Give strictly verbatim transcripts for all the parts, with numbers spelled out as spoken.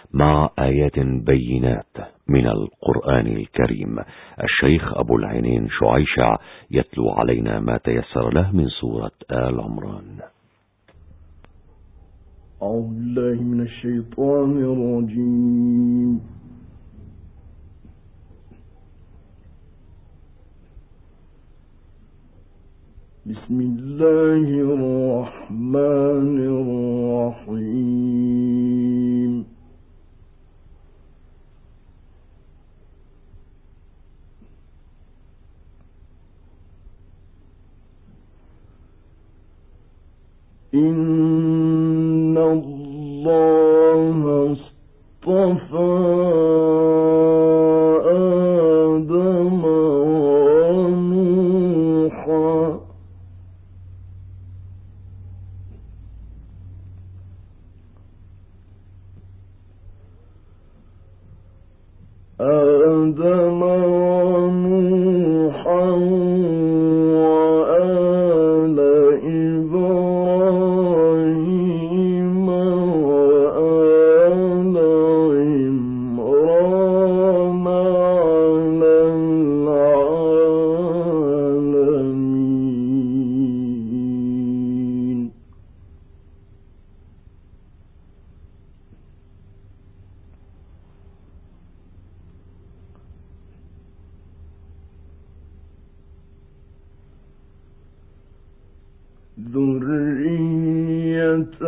مع آيات بينات من القرآن الكريم. الشيخ أبو العينين شعيشع يتلو علينا ما تيسر له من سورة آل عمران. أعوذ بالله من الشيطان الرجيم. بسم الله الرحمن الرحيم. إن الله اصطفى آدم ونوحا آدم ونوحا وآل إبراهيم وآل عمران على العالمين. ذرية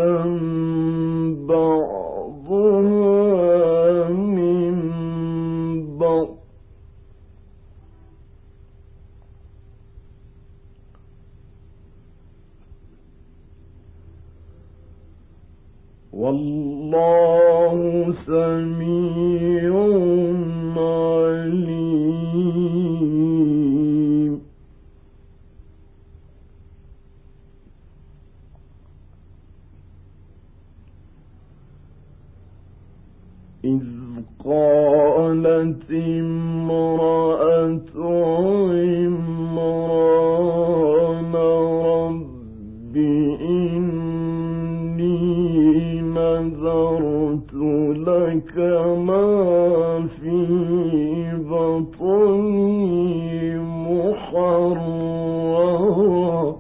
بعضها من بعض والله سميع عليم. إذ قالت امرأة عمران رب إني نذرت لك ما في بطني محررا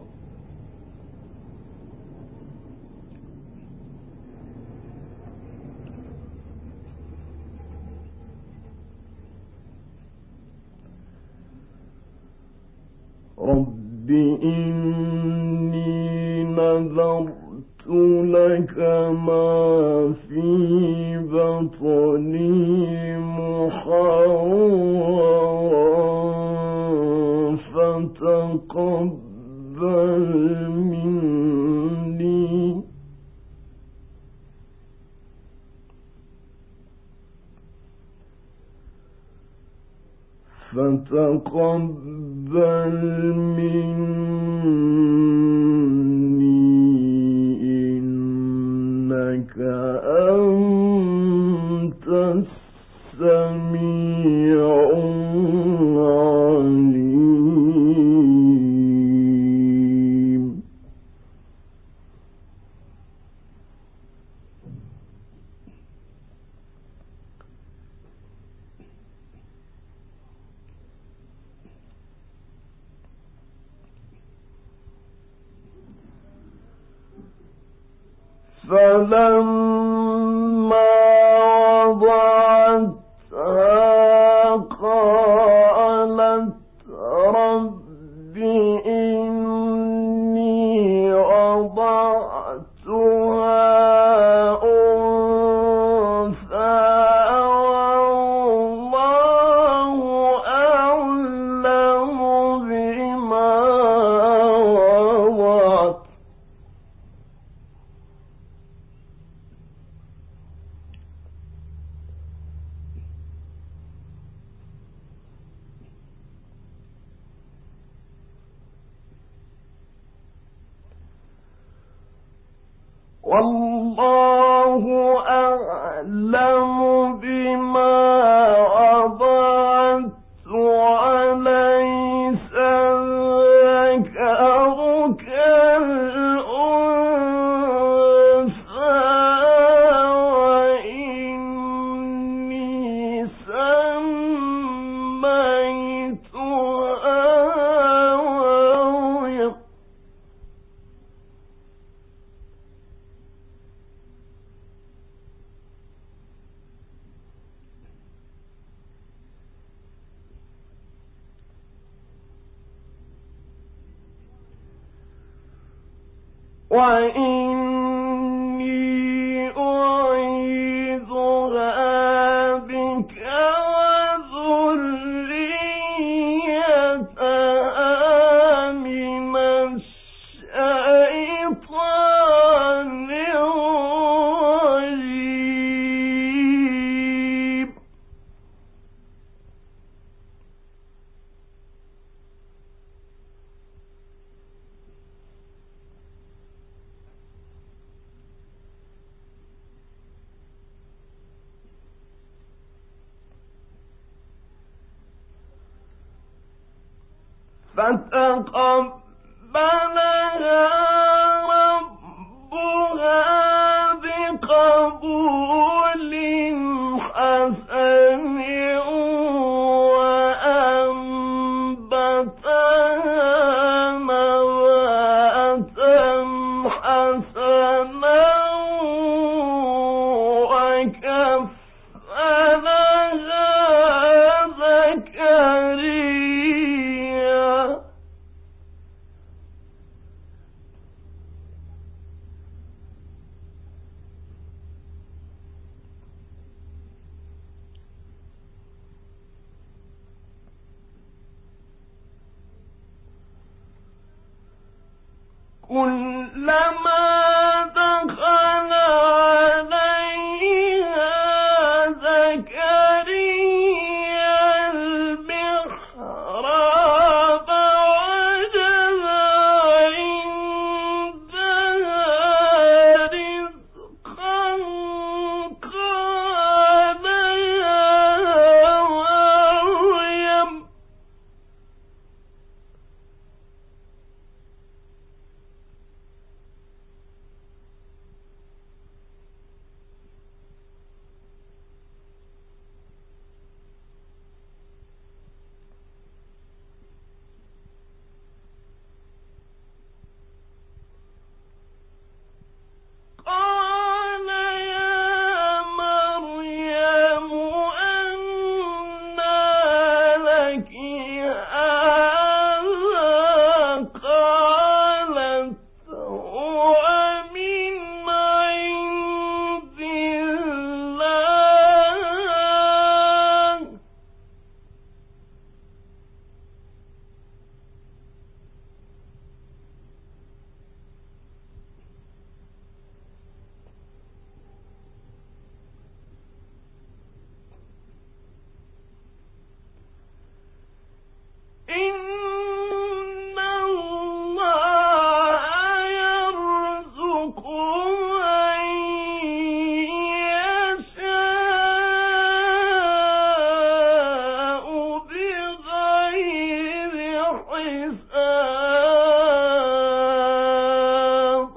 رب إني نذرت لك ما في بطني محررا فتقبل مني فتقبل مني إنك أنت السميع العليم. فلما وضعتها قالت رب إني وضعتها أنثى والله أعلم بما وضعت والله أعلم بما وضعت وليس الذكر كالأنثى وإني وإني أعيذها بك وذريتها من الشيطان الرجيم. فتقبلها ربها بقبول حسن وأنبتها نباتا حسنا وكفلها زكريا. كلما دخل عليها زكريا المحراب وجد عندها رزقا قال يا مريم قال يا مريم أنى لك هذا قالت هو من عند الله. إن الله يرزق من يشاء بغير حساب.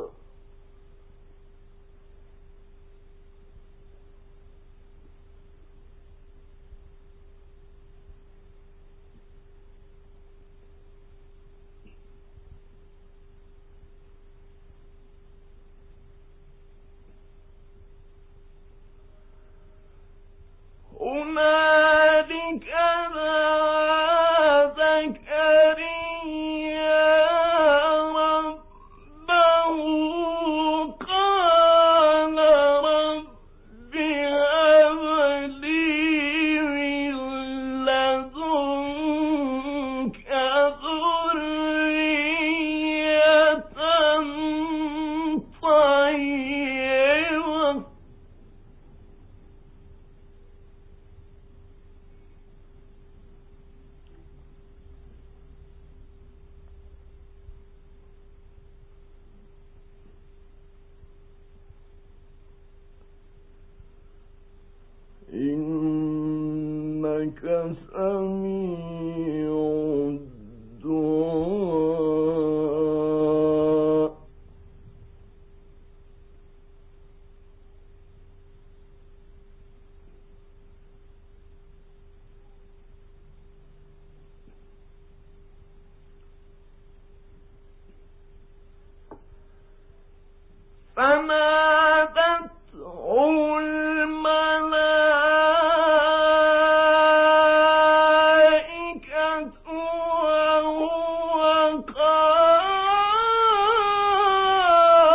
هنالك دعا زكريا ربه قال رب هب لي من لدنك ذرية طيبة. إنك سميع الدعاء. فنادته الملائكة وهو قائم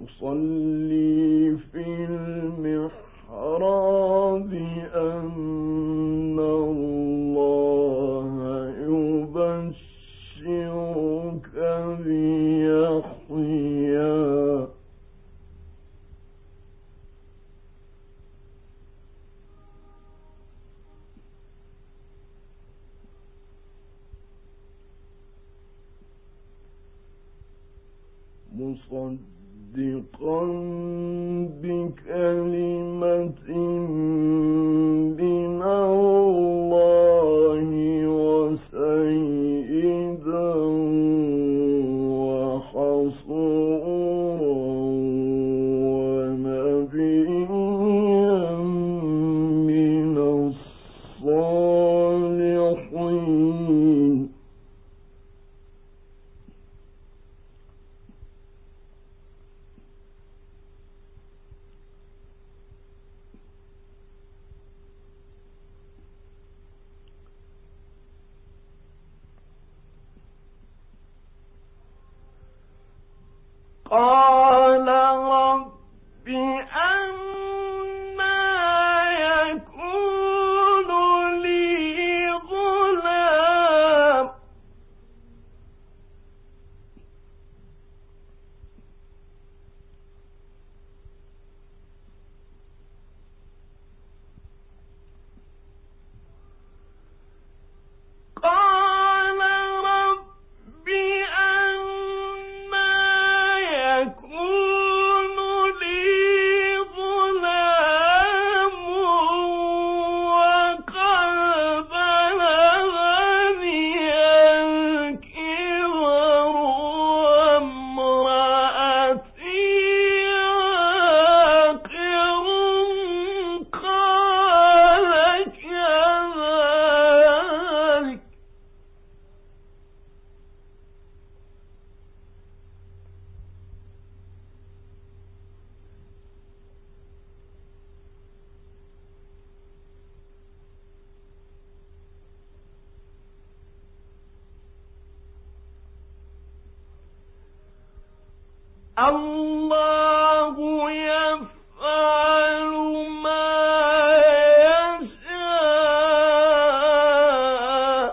يصلي في المحراب أن الله يبشرك بيحيى مصدقا بكلمة من الله وسيدا وحصورا ونبيا من الصالحين. قال رب أنى يكون لي غلام قال رب أنى يكون لي غلام وقد بلغني الكبر وامرأتي عاقر قال كذلك الله يفعل ما يشاء.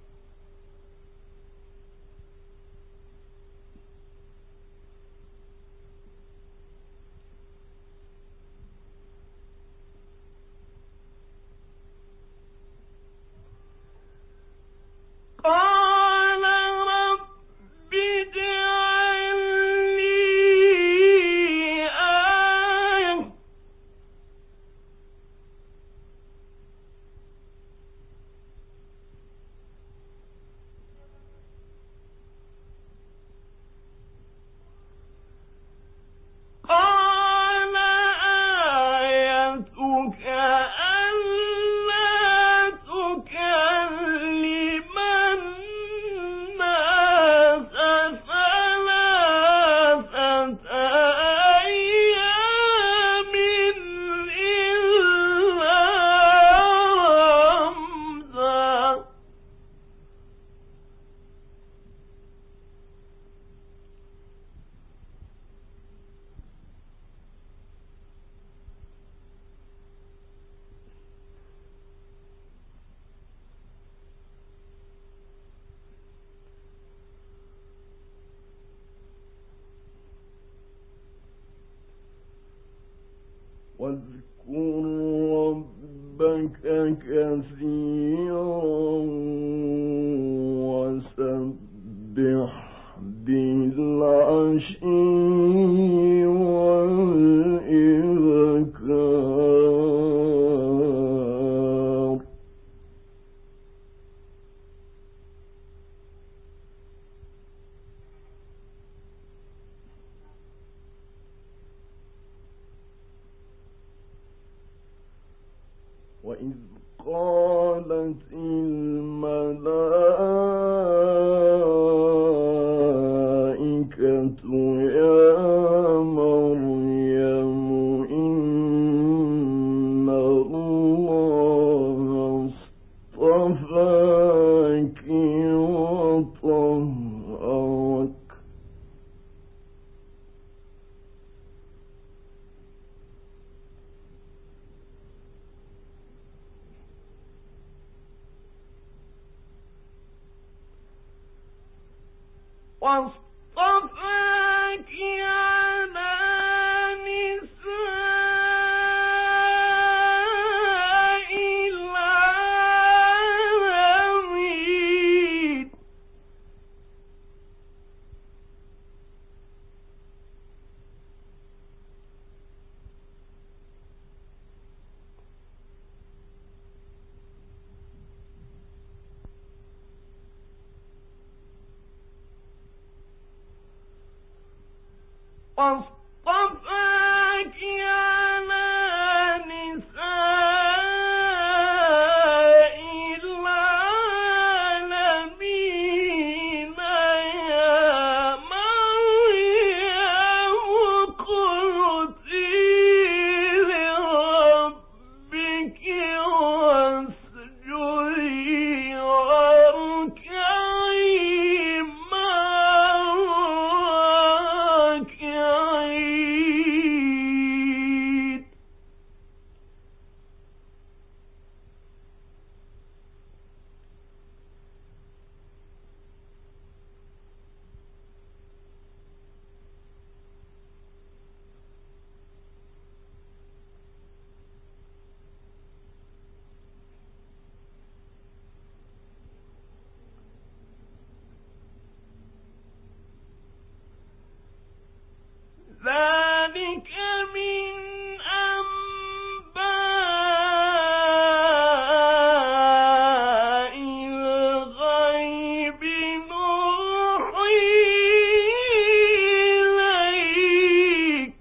قال رب اجعل لي آية قال آيتك ألا تكلم الناس ثلاثة أيام إلا رمزا. واذكر ربك كثيرا وسبح بالعشي والإذكار. وإذ قالت الملائكة يا مريم إن الله اصطفاك وطهرك واصطفاك على نساء العالمين واصطفاك على نساء العالمين يا مريم اقنتي لربك واسجدي واركعي مع الراكعين ذلك من أنباء الغيب نوحيه إليك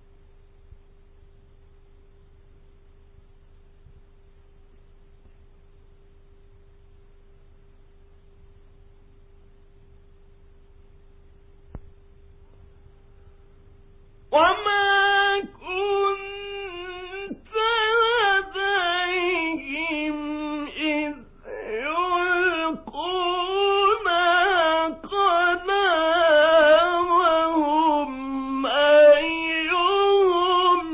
وما كنت لديهم إذ يلقون أقلامهم أيهم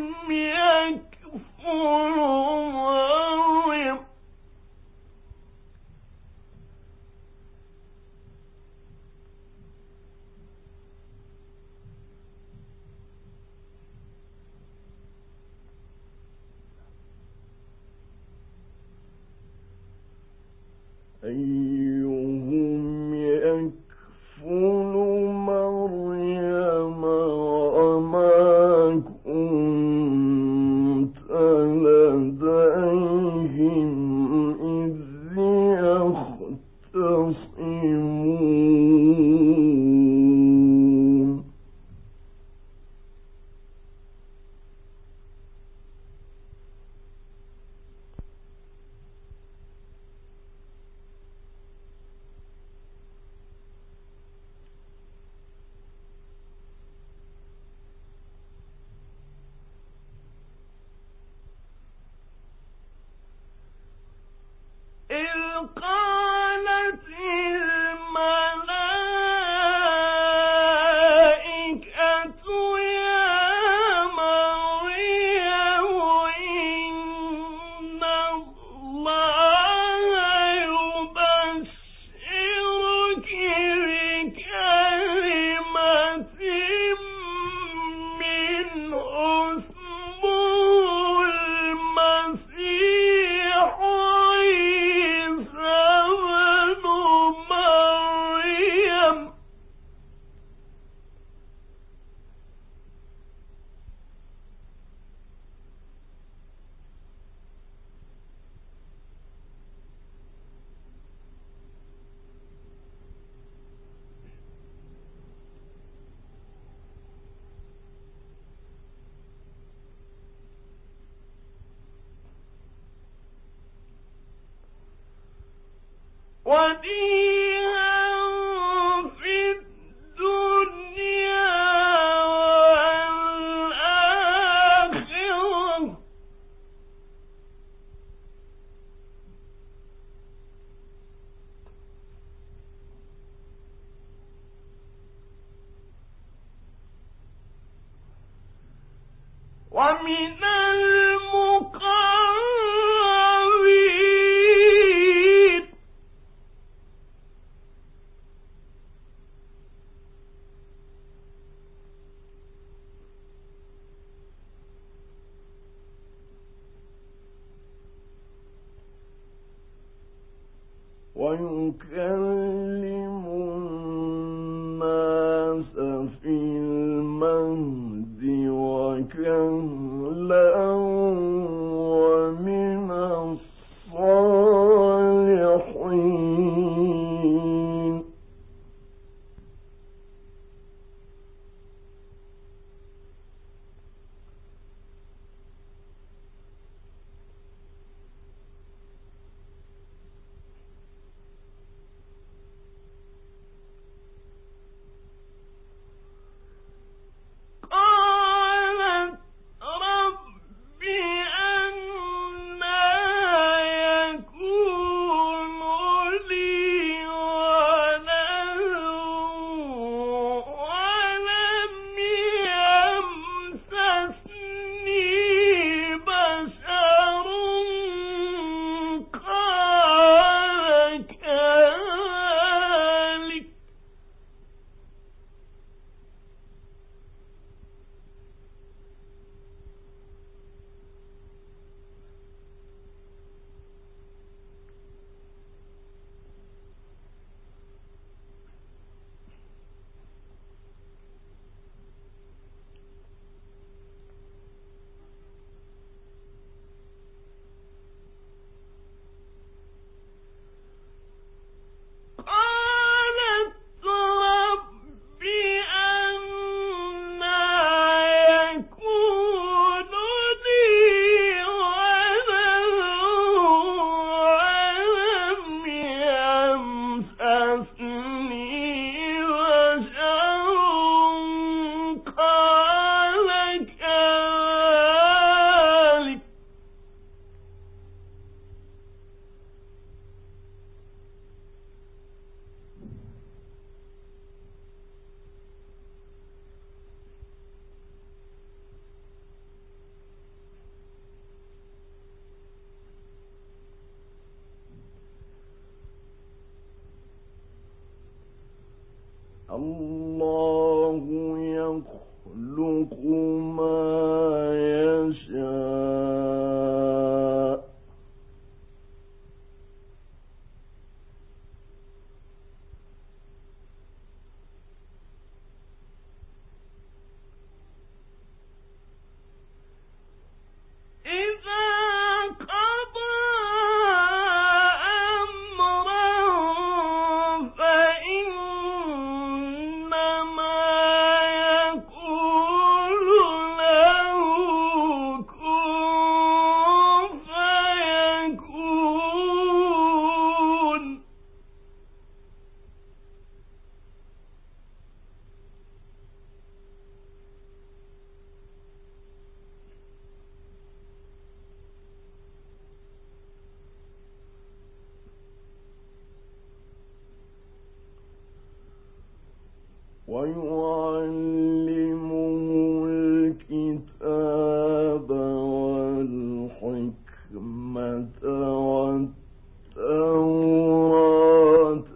يكفر مريم أيهم يكفل مريم وما كنت لديهم إذ يختصمون إذ قالت الملائكة يا مريم إن الله يبشرك بكلمة منه اسمه المسيح عيسى ابن مريم وديها في الدنيا والآخرة ومن المقربين ويكلم الناس في المهد وكهلا ومن الصالحين. الله يخلق ما يشاء إذا قضى ويعلمه الكتاب والحكمة والتوراة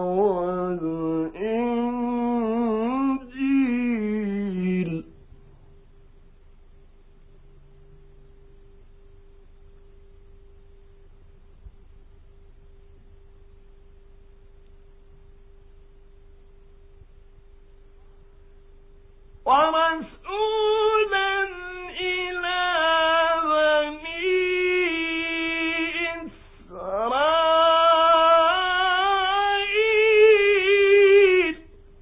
والإنجيل. ورسولا إلى بني إسرائيل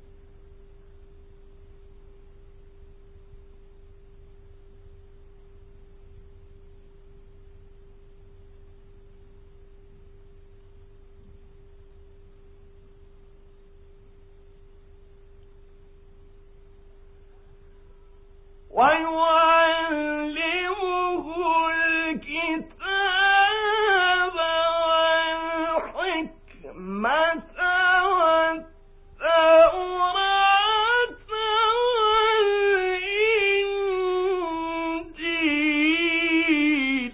ويعلمه الكتاب والحكمة والتوراة والإنجيل.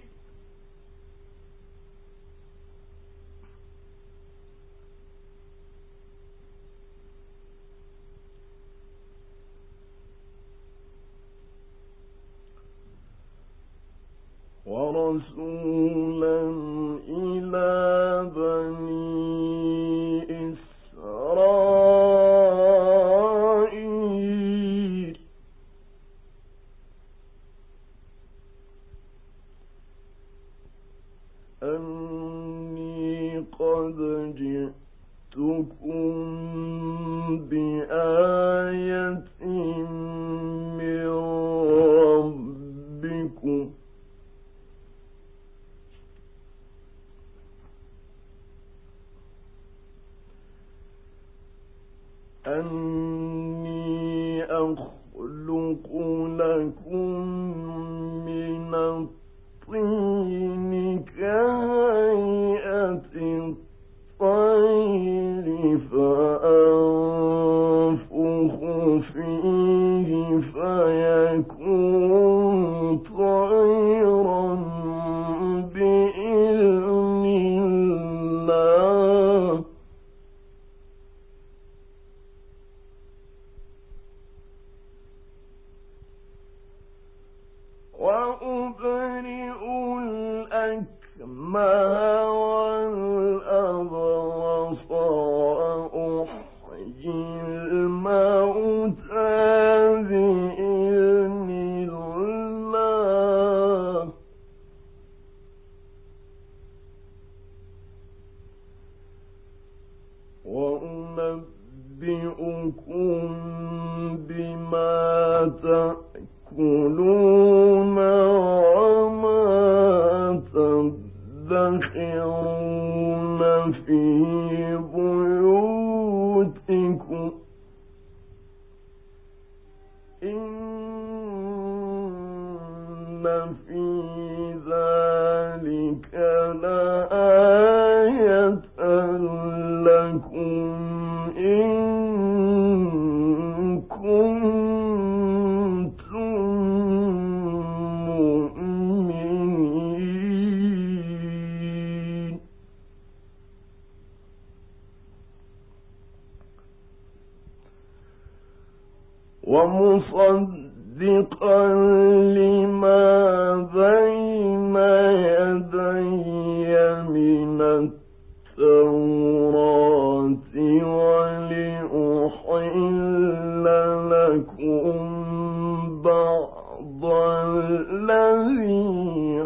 ورسولا إلى بني أني قد جئتكم بآية من ربكم أني أخلق لكم من الطين كهيئة الطير فأنفخ فيه فيكون طيرا بإذن الله وأبرئ الأكمه والأبرص وأحيي الموتى بإذن الله وأنبئكم بما تأكلون وما تدخرون في بيوتكم إن في ذلك لآية لكم إن كنتم مؤمنين ومصدقا لما بين يدي من التوراة ولأحل لكم بعض الذي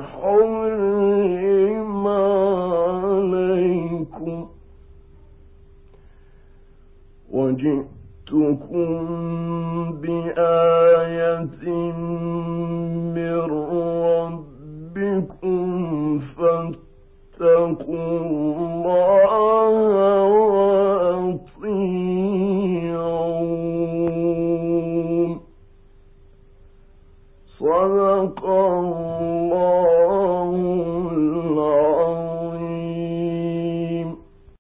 حرم عليكم وجئتكم بآية من ربكم فاتقوا الله وأطيعون صدق الله